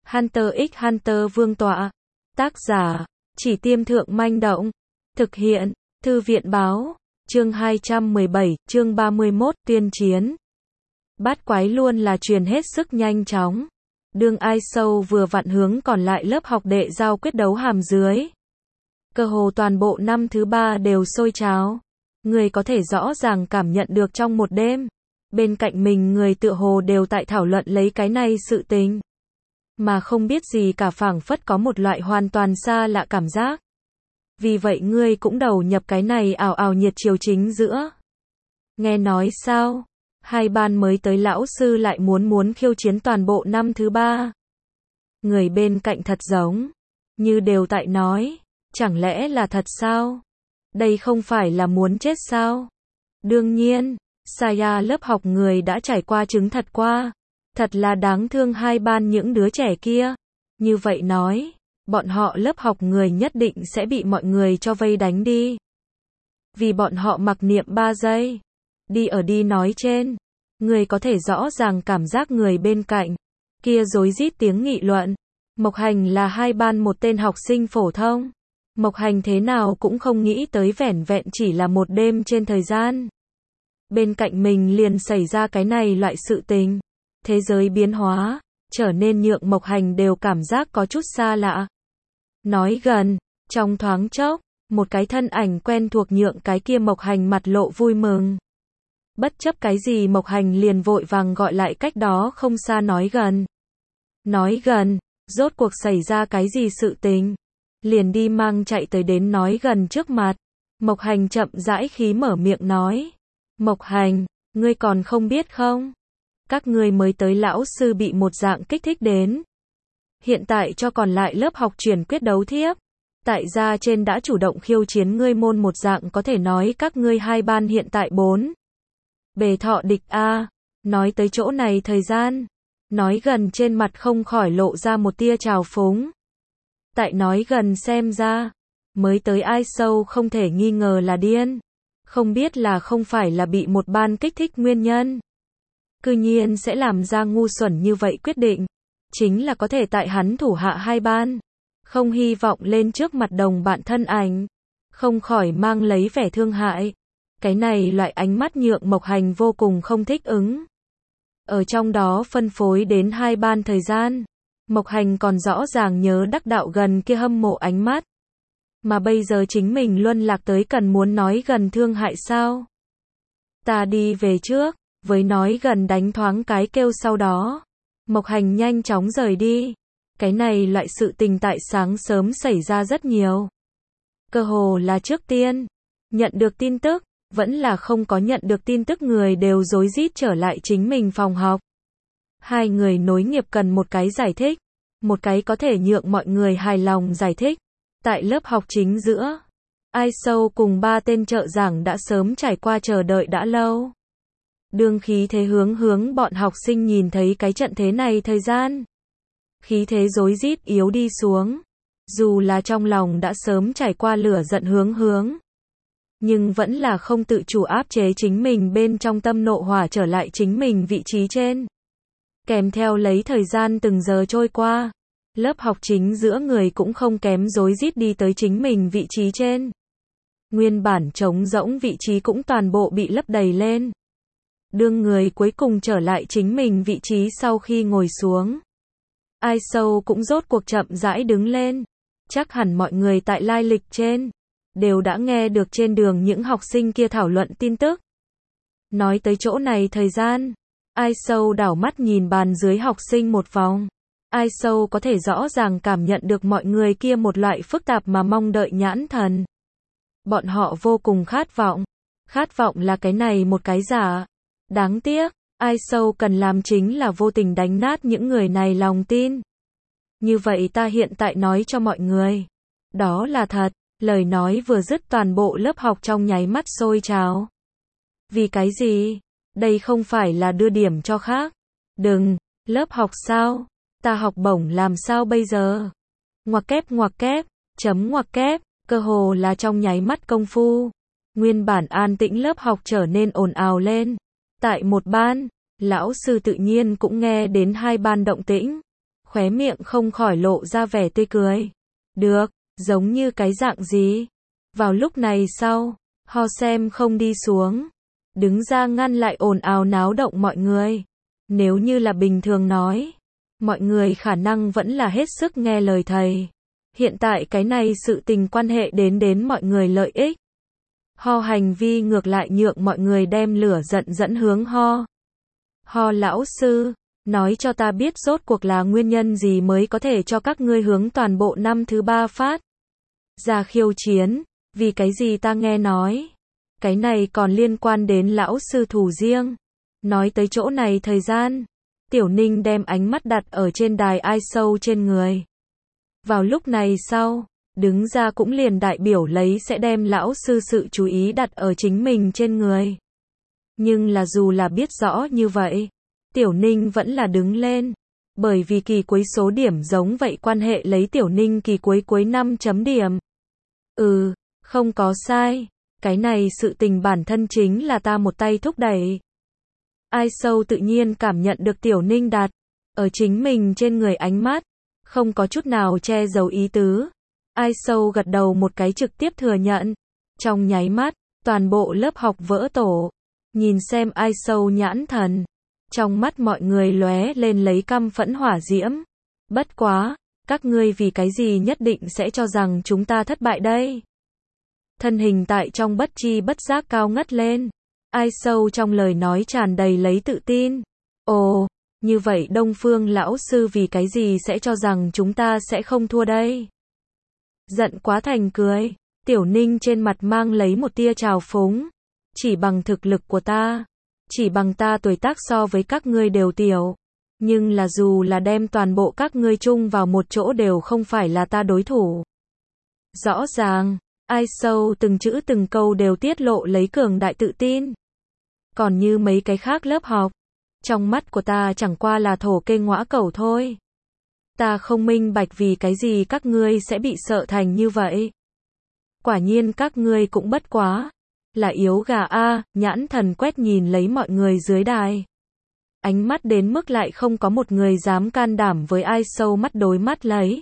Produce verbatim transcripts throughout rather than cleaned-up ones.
Hunter x Hunter vương tọa. Tác giả, Chỉ Tiêm Thượng Manh Động. Thực hiện, Thư viện Báo. Chương hai trăm mười bảy, chương ba mươi mốt, tuyên chiến. Bát quái luôn là truyền hết sức nhanh chóng. Đương ai sâu vừa vặn hướng còn lại lớp học đệ giao quyết đấu hàm dưới. Cơ hồ toàn bộ năm thứ ba đều sôi trào. Người có thể rõ ràng cảm nhận được trong một đêm. Bên cạnh mình người tựa hồ đều tại thảo luận lấy cái này sự tình. Mà không biết gì cả, phảng phất có một loại hoàn toàn xa lạ cảm giác. Vì vậy ngươi cũng đầu nhập cái này ào ào nhiệt chiều chính giữa. Nghe nói sao? Hai ban mới tới lão sư lại muốn muốn khiêu chiến toàn bộ năm thứ ba. Người bên cạnh thật giống như đều tại nói, chẳng lẽ là thật sao? Đây không phải là muốn chết sao? Đương nhiên, Saya lớp học người đã trải qua chứng thật qua. Thật là đáng thương hai ban những đứa trẻ kia. Như vậy nói, bọn họ lớp học người nhất định sẽ bị mọi người cho vây đánh đi. Vì bọn họ mặc niệm ba giây. Đi ở đi nói trên. Người có thể rõ ràng cảm giác người bên cạnh. Kia rối rít tiếng nghị luận. Mộc Hành là hai ban một tên học sinh phổ thông. Mộc Hành thế nào cũng không nghĩ tới vẻn vẹn chỉ là một đêm trên thời gian. Bên cạnh mình liền xảy ra cái này loại sự tình. Thế giới biến hóa, trở nên nhượng Mộc Hành đều cảm giác có chút xa lạ. Nói gần, trong thoáng chốc, một cái thân ảnh quen thuộc nhượng cái kia Mộc Hành mặt lộ vui mừng. Bất chấp cái gì Mộc Hành liền vội vàng gọi lại cách đó không xa nói gần. Nói gần, rốt cuộc xảy ra cái gì sự tình. Liền đi mang chạy tới đến nói gần trước mặt. Mộc Hành chậm rãi khí mở miệng nói. Mộc Hành, ngươi còn không biết không? Các ngươi mới tới lão sư bị một dạng kích thích đến. Hiện tại cho còn lại lớp học chuyển quyết đấu thiếp. Tại gia trên đã chủ động khiêu chiến ngươi môn một dạng, có thể nói các ngươi hai ban hiện tại bốn. Bề thọ địch a. Nói tới chỗ này thời gian. Nói gần trên mặt không khỏi lộ ra một tia trào phúng. Tại nói gần xem ra. Mới tới ai sâu không thể nghi ngờ là điên. Không biết là không phải là bị một ban kích thích nguyên nhân. Cư nhiên sẽ làm ra ngu xuẩn như vậy quyết định. Chính là có thể tại hắn thủ hạ hai ban. Không hy vọng lên trước mặt đồng bạn thân ảnh. Không khỏi mang lấy vẻ thương hại. Cái này loại ánh mắt nhượng Mộc Hành vô cùng không thích ứng. Ở trong đó phân phối đến hai ban thời gian. Mộc Hành còn rõ ràng nhớ đắc đạo gần kia hâm mộ ánh mắt. Mà bây giờ chính mình luân lạc tới cần muốn nói gần thương hại sao? Ta đi về trước. Với nói gần đánh thoáng cái kêu sau đó. Mộc Hành nhanh chóng rời đi. Cái này loại sự tình tại sáng sớm xảy ra rất nhiều. Cơ hồ là trước tiên. Nhận được tin tức. Vẫn là không có nhận được tin tức người đều rối rít trở lại chính mình phòng học. Hai người nối nghiệp cần một cái giải thích. Một cái có thể nhượng mọi người hài lòng giải thích. Tại lớp học chính giữa. Ai sâu cùng ba tên trợ giảng đã sớm trải qua chờ đợi đã lâu. Đương khí thế hướng hướng bọn học sinh nhìn thấy cái trận thế này thời gian. Khí thế rối rít yếu đi xuống. Dù là trong lòng đã sớm trải qua lửa giận hướng hướng. Nhưng vẫn là không tự chủ áp chế chính mình bên trong tâm nộ hỏa trở lại chính mình vị trí trên. Kèm theo lấy thời gian từng giờ trôi qua. Lớp học chính giữa người cũng không kém rối rít đi tới chính mình vị trí trên. Nguyên bản trống rỗng vị trí cũng toàn bộ bị lấp đầy lên. Đương người cuối cùng trở lại chính mình vị trí sau khi ngồi xuống. Ai sâu cũng rốt cuộc chậm rãi đứng lên. Chắc hẳn mọi người tại lai lịch trên. Đều đã nghe được trên đường những học sinh kia thảo luận tin tức. Nói tới chỗ này thời gian. Ai sâu đảo mắt nhìn bàn dưới học sinh một vòng. Ai sâu có thể rõ ràng cảm nhận được mọi người kia một loại phức tạp mà mong đợi nhãn thần. Bọn họ vô cùng khát vọng. Khát vọng là cái này một cái giả. Đáng tiếc, ai sâu cần làm chính là vô tình đánh nát những người này lòng tin. Như vậy ta hiện tại nói cho mọi người. Đó là thật. Lời nói vừa dứt toàn bộ lớp học trong nháy mắt sôi trào. Vì cái gì? Đây không phải là đưa điểm cho khác. Đừng, lớp học sao? Ta học bổng làm sao bây giờ? Ngoặc kép ngoặc kép, chấm ngoặc kép, cơ hồ là trong nháy mắt công phu. Nguyên bản an tĩnh lớp học trở nên ồn ào lên. Tại một ban, lão sư tự nhiên cũng nghe đến hai ban động tĩnh. khóe miệng không khỏi lộ ra vẻ tươi cười. Được, giống như cái dạng gì? Vào lúc này sau, Ho xem không đi xuống, đứng ra ngăn lại ồn ào náo động mọi người. Nếu như là bình thường nói, mọi người khả năng vẫn là hết sức nghe lời thầy. Hiện tại cái này sự tình quan hệ đến đến mọi người lợi ích. Ho hành vi ngược lại nhượng mọi người đem lửa giận dẫn hướng Ho. Ho lão sư, nói cho ta biết rốt cuộc là nguyên nhân gì mới có thể cho các ngươi hướng toàn bộ năm thứ ba phát ra khiêu chiến, vì cái gì ta nghe nói. Cái này còn liên quan đến lão sư thủ riêng. Nói tới chỗ này thời gian, Tiểu Ninh đem ánh mắt đặt ở trên đài ai sâu trên người. Vào lúc này sau, đứng ra cũng liền đại biểu lấy sẽ đem lão sư sự chú ý đặt ở chính mình trên người. Nhưng là dù là biết rõ như vậy, Tiểu Ninh vẫn là đứng lên. Bởi vì kỳ cuối số điểm giống vậy quan hệ lấy Tiểu Ninh kỳ cuối cuối năm chấm điểm. Ừ, không có sai. Cái này sự tình bản thân chính là ta một tay thúc đẩy. Ai sâu tự nhiên cảm nhận được Tiểu Ninh đặt ở chính mình trên người ánh mắt, không có chút nào che giấu ý tứ. Ai sâu gật đầu một cái trực tiếp thừa nhận. Trong nháy mắt, toàn bộ lớp học vỡ tổ. Nhìn xem ai sâu nhãn thần. Trong mắt mọi người lóe lên lấy căm phẫn hỏa diễm. Bất quá, các ngươi vì cái gì nhất định sẽ cho rằng chúng ta thất bại đây? Thân hình tại trong bất chi bất giác cao ngất lên. Ai sâu trong lời nói tràn đầy lấy tự tin. Ồ, như vậy Đông Phương lão sư vì cái gì sẽ cho rằng chúng ta sẽ không thua đây? Giận quá thành cười, Tiểu Ninh trên mặt mang lấy một tia trào phúng. Chỉ bằng thực lực của ta, chỉ bằng ta tuổi tác so với các ngươi đều tiểu. Nhưng là dù là đem toàn bộ các ngươi chung vào một chỗ đều không phải là ta đối thủ. Rõ ràng, ai sâu từng chữ từng câu đều tiết lộ lấy cường đại tự tin. Còn như mấy cái khác lớp học, trong mắt của ta chẳng qua là thổ kê ngõa cẩu thôi. Ta không minh bạch vì cái gì các ngươi sẽ bị sợ thành như vậy. Quả nhiên các ngươi cũng bất quá là yếu gà a. Nhãn thần quét nhìn lấy mọi người dưới đài. Ánh mắt đến mức lại không có một người dám can đảm với ai sâu mắt đối mắt lấy.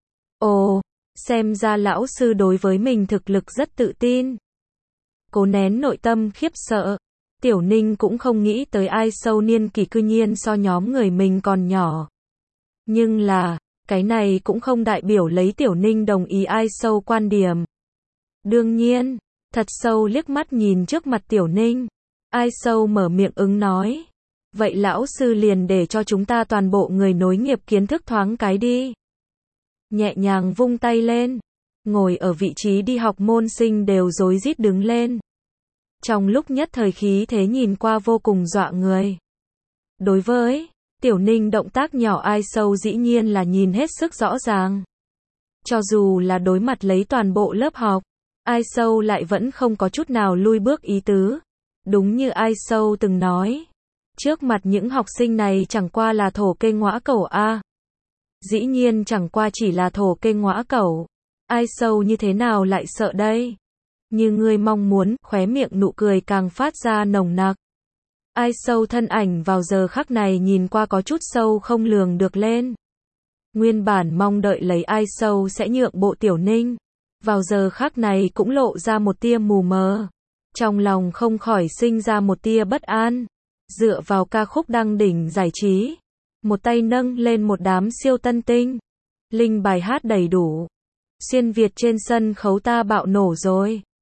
Ồ, xem ra lão sư đối với mình thực lực rất tự tin. Cố nén nội tâm khiếp sợ, Tiểu Ninh cũng không nghĩ tới ai sâu niên kỷ cư nhiên so nhóm người mình còn nhỏ. Nhưng là, cái này cũng không đại biểu lấy Tiểu Ninh đồng ý ai sâu quan điểm. Đương nhiên, thật sâu liếc mắt nhìn trước mặt Tiểu Ninh, ai sâu mở miệng ứng nói. Vậy lão sư liền để cho chúng ta toàn bộ người nối nghiệp kiến thức thoáng cái đi. Nhẹ nhàng vung tay lên, ngồi ở vị trí đi học môn sinh đều rối rít đứng lên. Trong lúc nhất thời khí thế nhìn qua vô cùng dọa người. Đối với Tiểu Ninh động tác nhỏ ai sâu dĩ nhiên là nhìn hết sức rõ ràng. Cho dù là đối mặt lấy toàn bộ lớp học, ai sâu lại vẫn không có chút nào lui bước ý tứ. Đúng như ai sâu từng nói, trước mặt những học sinh này chẳng qua là thổ kê ngõa cẩu a. Dĩ nhiên chẳng qua chỉ là thổ kê ngõa cẩu. Ai sâu như thế nào lại sợ đây? Như ngươi mong muốn, khóe miệng nụ cười càng phát ra nồng nặc. Ai sâu thân ảnh vào giờ khắc này nhìn qua có chút sâu không lường được lên. Nguyên bản mong đợi lấy ai sâu sẽ nhượng bộ Tiểu Ninh. Vào giờ khắc này cũng lộ ra một tia mù mờ. Trong lòng không khỏi sinh ra một tia bất an. Dựa vào ca khúc đăng đỉnh giải trí. Một tay nâng lên một đám siêu tân tinh. Linh bài hát đầy đủ. Xuyên Việt trên sân khấu ta bạo nổ rồi.